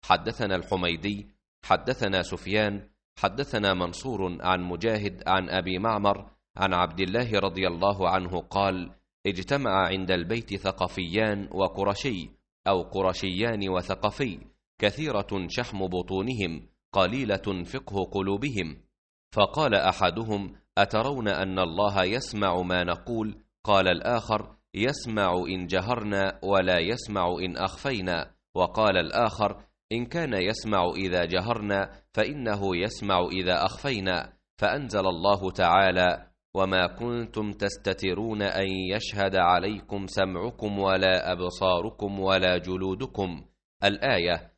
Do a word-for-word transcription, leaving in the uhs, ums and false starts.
حدثنا الحميدي حدثنا سفيان حدثنا منصور عن مجاهد عن أبي معمر عن عبد الله رضي الله عنه قال: اجتمع عند البيت ثقفيان وقرشي أو قرشيان وثقفي، كثيرة شحم بطونهم قليلة فقه قلوبهم. فقال أحدهم: أترون أن الله يسمع ما نقول؟ قال الآخر: يسمع إن جهرنا ولا يسمع إن أخفينا. وقال الآخر: إن كان يسمع إذا جهرنا فإنه يسمع إذا أخفينا. فأنزل الله تعالى: وما كنتم تستترون أن يشهد عليكم سمعكم ولا أبصاركم ولا جلودكم، الآية.